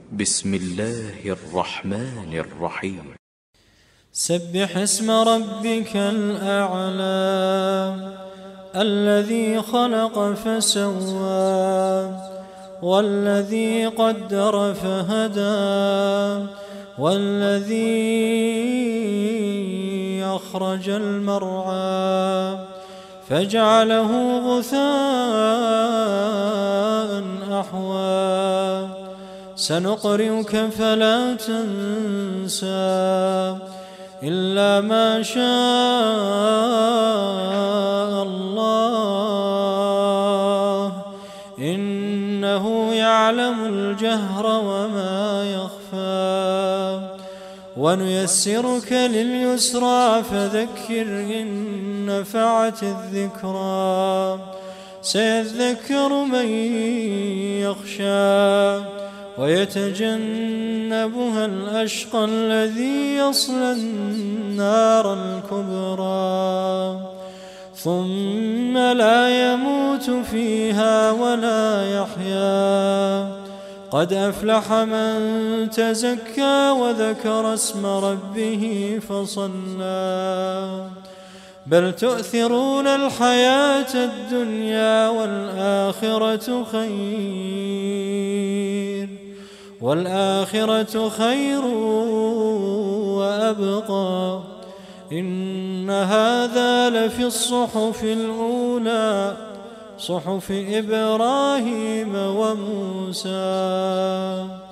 بسم الله الرحمن الرحيم. سبح اسم ربك الأعلى الذي خلق فسوى والذي قدر فهدى والذي أخرج المرعى فجعله غثاء أحوى سنقرئك فلا تنسى إلا ما شاء الله إنه يعلم الجهر وما يخفى ونيسرك لليسرى فذكر إن نفعت الذكرى سيذكر من يخشى ويتجنبها الأشقى الذي يصلى النار الكبرى ثم لا يموت فيها ولا يحيا قد أفلح من تزكى وذكر اسم ربه فصلى بل تؤثرون الحياة الدنيا والآخرة خير وأبقى إن هذا لفي الصحف الأولى صحف إبراهيم وموسى.